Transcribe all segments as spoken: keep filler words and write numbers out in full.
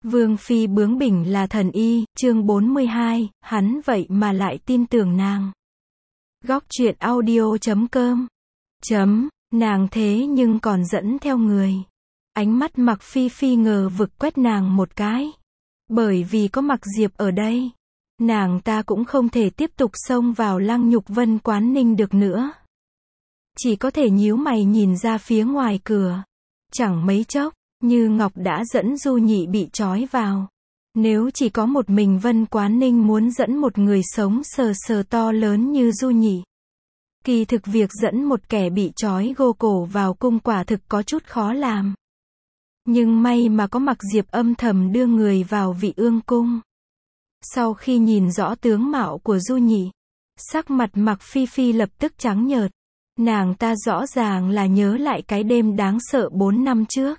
Vương phi bướng bỉnh là thần y, chương bốn mươi hai, hắn vậy mà lại tin tưởng nàng. Góc truyện audio chấm com chấm, nàng thế nhưng còn dẫn theo người. Ánh mắt Mặc Phi Phi ngờ vực quét nàng một cái. Bởi vì có Mặc Diệp ở đây, nàng ta cũng không thể tiếp tục xông vào Lăng Nhục Vân Quán Ninh được nữa. Chỉ có thể nhíu mày nhìn ra phía ngoài cửa. Chẳng mấy chốc, Như Ngọc đã dẫn Du Nhị bị trói vào. Nếu chỉ có một mình Vân Quán Ninh muốn dẫn một người sống sờ sờ to lớn như Du Nhị, kỳ thực việc dẫn một kẻ bị trói gô cổ vào cung quả thực có chút khó làm. Nhưng may mà có Mặc Diệp âm thầm đưa người vào Vị Ương cung. Sau khi nhìn rõ tướng mạo của Du Nhị, sắc mặt Mặc Phi Phi lập tức trắng nhợt. Nàng ta rõ ràng là nhớ lại cái đêm đáng sợ bốn năm trước.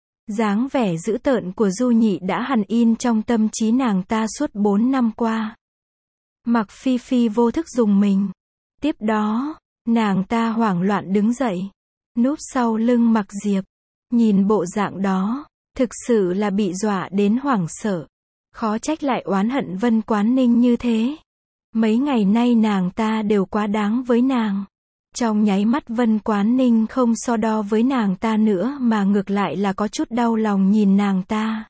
Dáng vẻ dữ tợn của Du Nhị đã hằn in trong tâm trí nàng ta suốt bốn năm qua. Mặc Phi Phi vô thức rùng mình. Tiếp đó, nàng ta hoảng loạn đứng dậy, núp sau lưng Mặc Diệp. Nhìn bộ dạng đó, thực sự là bị dọa đến hoảng sợ. Khó trách lại oán hận Vân Quán Ninh như thế. Mấy ngày nay nàng ta đều quá đáng với nàng. Trong nháy mắt Vân Quán Ninh không so đo với nàng ta nữa mà ngược lại là có chút đau lòng nhìn nàng ta.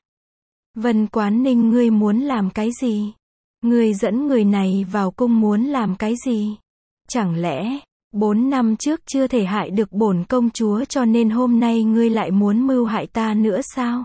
Vân Quán Ninh, ngươi muốn làm cái gì? Ngươi dẫn người này vào cung muốn làm cái gì? Chẳng lẽ, bốn năm trước chưa thể hại được bổn công chúa cho nên hôm nay ngươi lại muốn mưu hại ta nữa sao?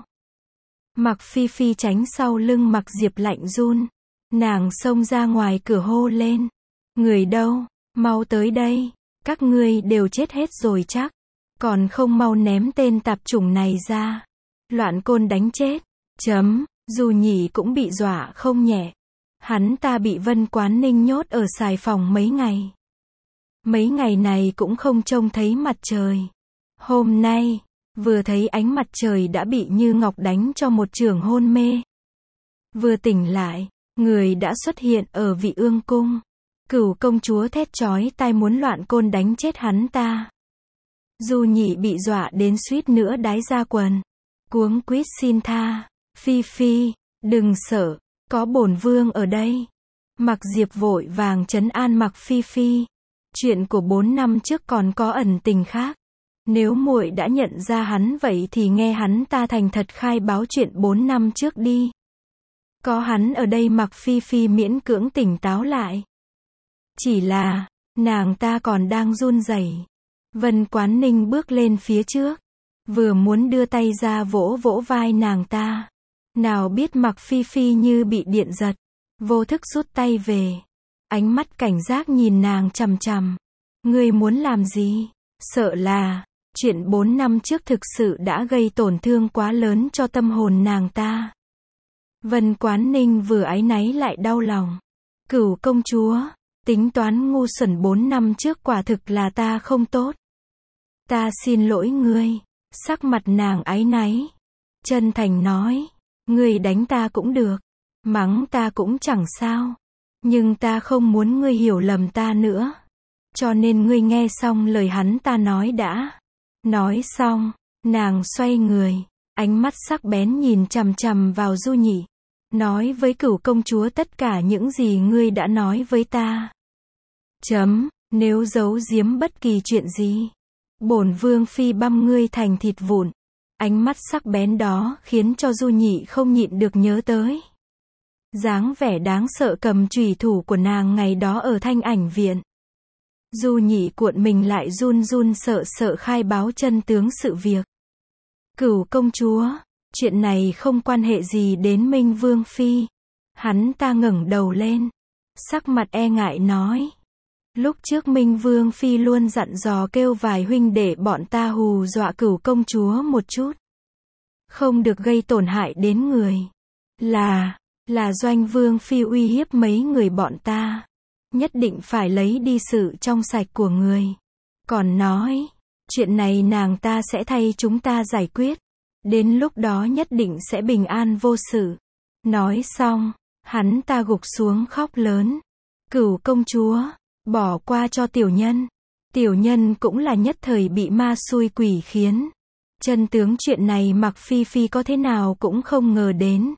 Mặc Phi Phi tránh sau lưng Mặc Diệp lạnh run. Nàng xông ra ngoài cửa hô lên. Người đâu? Mau tới đây. Các ngươi đều chết hết rồi chắc. Còn không mau ném tên tạp chủng này ra. Loạn côn đánh chết. Chấm. Du Nhị cũng bị dọa không nhẹ. Hắn ta bị Vân Quán Ninh nhốt ở xài phòng mấy ngày. Mấy ngày này cũng không trông thấy mặt trời. Hôm nay, vừa thấy ánh mặt trời đã bị Như Ngọc đánh cho một chưởng hôn mê. Vừa tỉnh lại, người đã xuất hiện ở Vị Ương cung. Cửu công chúa thét chói tai muốn loạn côn đánh chết hắn ta. Du Nhị bị dọa đến suýt nữa đái ra quần. Cuống quýt xin tha. Phi Phi, đừng sợ, có bổn vương ở đây. Mặc Diệp vội vàng trấn an Mặc Phi Phi. Chuyện của bốn năm trước còn có ẩn tình khác. Nếu muội đã nhận ra hắn vậy thì nghe hắn ta thành thật khai báo chuyện bốn năm trước đi. Có hắn ở đây Mặc Phi Phi miễn cưỡng tỉnh táo lại. Chỉ là, nàng ta còn đang run rẩy. Vân Quán Ninh bước lên phía trước. Vừa muốn đưa tay ra vỗ vỗ vai nàng ta. Nào biết Mặc Phi Phi như bị điện giật. Vô thức rút tay về. Ánh mắt cảnh giác nhìn nàng chằm chằm. Ngươi muốn làm gì? Sợ là, chuyện bốn năm trước thực sự đã gây tổn thương quá lớn cho tâm hồn nàng ta. Vân Quán Ninh vừa áy náy lại đau lòng. Cửu công chúa, tính toán ngu xuẩn bốn năm trước quả thực là ta không tốt. Ta xin lỗi ngươi. Sắc mặt nàng áy náy. Chân thành nói. Ngươi đánh ta cũng được. Mắng ta cũng chẳng sao. Nhưng ta không muốn ngươi hiểu lầm ta nữa. Cho nên ngươi nghe xong lời hắn ta nói đã. Nói xong, nàng xoay người. Ánh mắt sắc bén nhìn chằm chằm vào Du Nhị. Nói với cửu công chúa tất cả những gì ngươi đã nói với ta. Chấm, nếu giấu giếm bất kỳ chuyện gì, bổn vương phi băm ngươi thành thịt vụn. Ánh mắt sắc bén đó khiến cho Du Nhị không nhịn được nhớ tới dáng vẻ đáng sợ cầm chùy thủ của nàng ngày đó ở Thanh Ảnh viện. Du Nhị cuộn mình lại run run sợ sợ khai báo chân tướng sự việc. Cửu công chúa, chuyện này không quan hệ gì đến Minh Vương phi. Hắn ta ngẩng đầu lên, sắc mặt e ngại nói. Lúc trước Minh Vương phi luôn dặn dò kêu vài huynh để bọn ta hù dọa cửu công chúa một chút. Không được gây tổn hại đến người. Là, là Doanh Vương phi uy hiếp mấy người bọn ta. Nhất định phải lấy đi sự trong sạch của người. Còn nói, chuyện này nàng ta sẽ thay chúng ta giải quyết. Đến lúc đó nhất định sẽ bình an vô sự. Nói xong, hắn ta gục xuống khóc lớn. Cửu công chúa, bỏ qua cho tiểu nhân. Tiểu nhân cũng là nhất thời bị ma xui quỷ khiến. Chân tướng chuyện này Mạc Phi Phi có thế nào cũng không ngờ đến.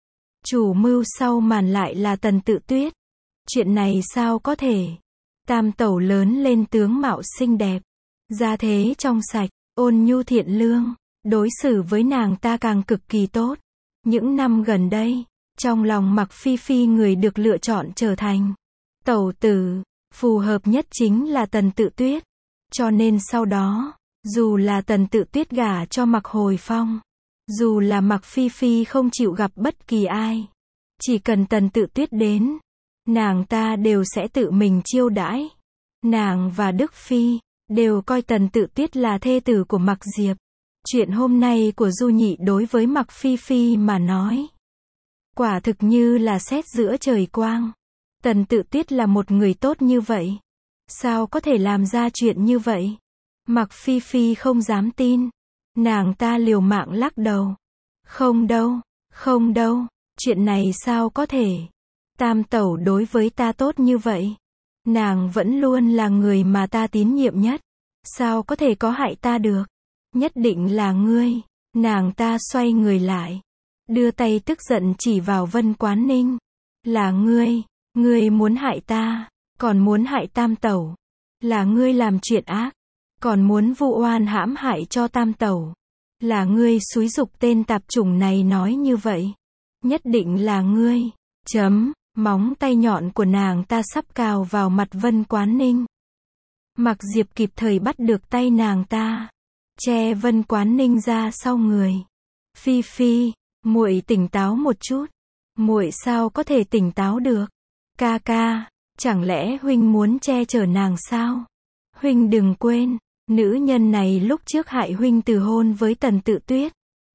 Chủ mưu sau màn lại là Tần Tự Tuyết. Chuyện này sao có thể? Tam tẩu lớn lên tướng mạo xinh đẹp, gia thế trong sạch, ôn nhu thiện lương, đối xử với nàng ta càng cực kỳ tốt. Những năm gần đây, trong lòng Mạc Phi Phi người được lựa chọn trở thành tẩu tử, phù hợp nhất chính là Tần Tự Tuyết. Cho nên sau đó, dù là Tần Tự Tuyết gả cho Mạc Hồi Phong, dù là Mạc Phi Phi không chịu gặp bất kỳ ai, chỉ cần Tần Tự Tuyết đến, nàng ta đều sẽ tự mình chiêu đãi. Nàng và Đức Phi đều coi Tần Tự Tuyết là thê tử của Mạc Diệp. Chuyện hôm nay của Du Nhị đối với Mạc Phi Phi mà nói, quả thực như là sét giữa trời quang. Tần Tự Tuyết là một người tốt như vậy, sao có thể làm ra chuyện như vậy? Mạc Phi Phi không dám tin. Nàng ta liều mạng lắc đầu. Không đâu, không đâu, chuyện này sao có thể? Tam tẩu đối với ta tốt như vậy. Nàng vẫn luôn là người mà ta tín nhiệm nhất. Sao có thể có hại ta được? Nhất định là ngươi. Nàng ta xoay người lại, đưa tay tức giận chỉ vào Vân Quán Ninh. Là ngươi, ngươi muốn hại ta, còn muốn hại tam tẩu. Là ngươi làm chuyện ác, còn muốn vu oan hãm hại cho tam tẩu. Là ngươi xúi giục tên tạp chủng này nói như vậy. Nhất định là ngươi. Chấm, móng tay nhọn của nàng ta sắp cào vào mặt Vân Quán Ninh. Mạc Diệp kịp thời bắt được tay nàng ta, che Vân Quán Ninh ra sau người. Phi Phi, muội tỉnh táo một chút. Muội sao có thể tỉnh táo được? Ca ca, chẳng lẽ huynh muốn che chở nàng sao? Huynh đừng quên, nữ nhân này lúc trước hại huynh từ hôn với Tần Tự Tuyết,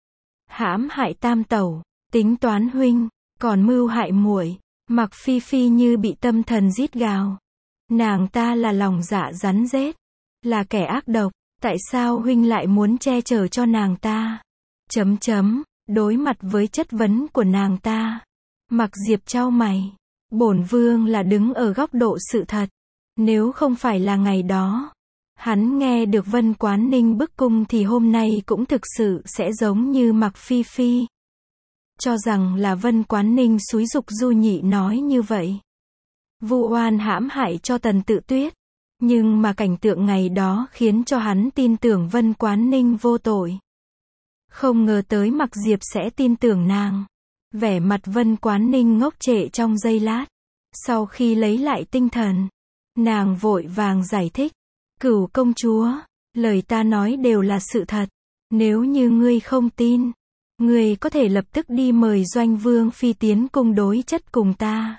hãm hại tam tẩu, tính toán huynh, còn mưu hại muội. Mạc Phi Phi như bị tâm thần rít gào. Nàng ta là lòng dạ rắn rết, là kẻ ác độc, tại sao huynh lại muốn che chở cho nàng ta? Chấm chấm, đối mặt với chất vấn của nàng ta, Mạc Diệp chau mày. Bổn vương là đứng ở góc độ sự thật. Nếu không phải là ngày đó, hắn nghe được Vân Quán Ninh bức cung thì hôm nay cũng thực sự sẽ giống như Mạc Phi Phi. Cho rằng là Vân Quán Ninh xúi giục Du Nhị nói như vậy. Vu oan hãm hại cho Tần Tự Tuyết. Nhưng mà cảnh tượng ngày đó khiến cho hắn tin tưởng Vân Quán Ninh vô tội. Không ngờ tới Mạc Diệp sẽ tin tưởng nàng. Vẻ mặt Vân Quán Ninh ngốc trệ trong giây lát. Sau khi lấy lại tinh thần, nàng vội vàng giải thích. Cửu công chúa, lời ta nói đều là sự thật. Nếu như ngươi không tin, ngươi có thể lập tức đi mời Doanh Vương Phi tiến cung đối chất cùng ta.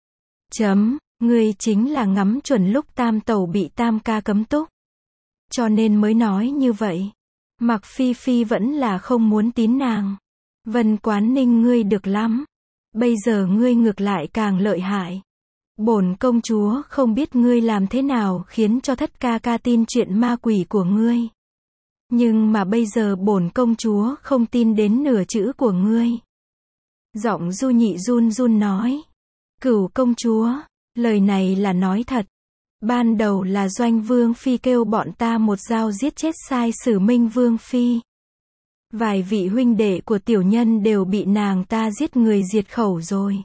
Chấm, ngươi chính là ngắm chuẩn lúc tam tẩu bị tam ca cấm túc, cho nên mới nói như vậy. Mạc Phi Phi vẫn là không muốn tín nàng. Vân Quán Ninh ngươi được lắm. Bây giờ ngươi ngược lại càng lợi hại. Bổn công chúa không biết ngươi làm thế nào khiến cho thất ca ca tin chuyện ma quỷ của ngươi. Nhưng mà bây giờ bổn công chúa không tin đến nửa chữ của ngươi. Giọng Du Nhị run run nói. Cửu công chúa, lời này là nói thật. Ban đầu là Doanh Vương Phi kêu bọn ta một dao giết chết sai sử Minh Vương Phi. Vài vị huynh đệ của tiểu nhân đều bị nàng ta giết người diệt khẩu rồi.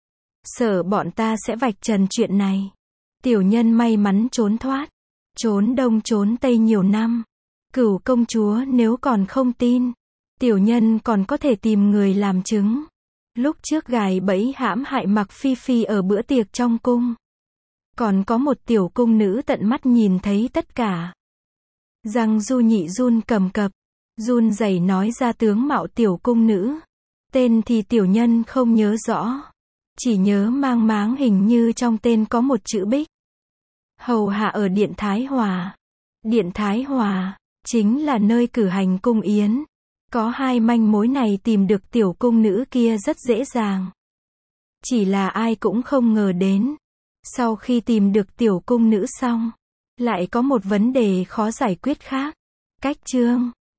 Sợ bọn ta sẽ vạch trần chuyện này. Tiểu nhân may mắn trốn thoát. Trốn đông trốn tây nhiều năm. Cửu công chúa nếu còn không tin, tiểu nhân còn có thể tìm người làm chứng. Lúc trước gài bẫy hãm hại Mạc Phi Phi ở bữa tiệc trong cung. Còn có một tiểu cung nữ tận mắt nhìn thấy tất cả. Răng Du Nhị run cầm cập, run rẩy nói ra tướng mạo tiểu cung nữ. Tên thì tiểu nhân không nhớ rõ. Chỉ nhớ mang máng hình như trong tên có một chữ Bích. Hầu hạ ở Điện Thái Hòa. Điện Thái Hòa chính là nơi cử hành cung yến. Có hai manh mối này tìm được tiểu cung nữ kia rất dễ dàng. Chỉ là ai cũng không ngờ đến. Sau khi tìm được tiểu cung nữ xong, lại có một vấn đề khó giải quyết khác. Cách chương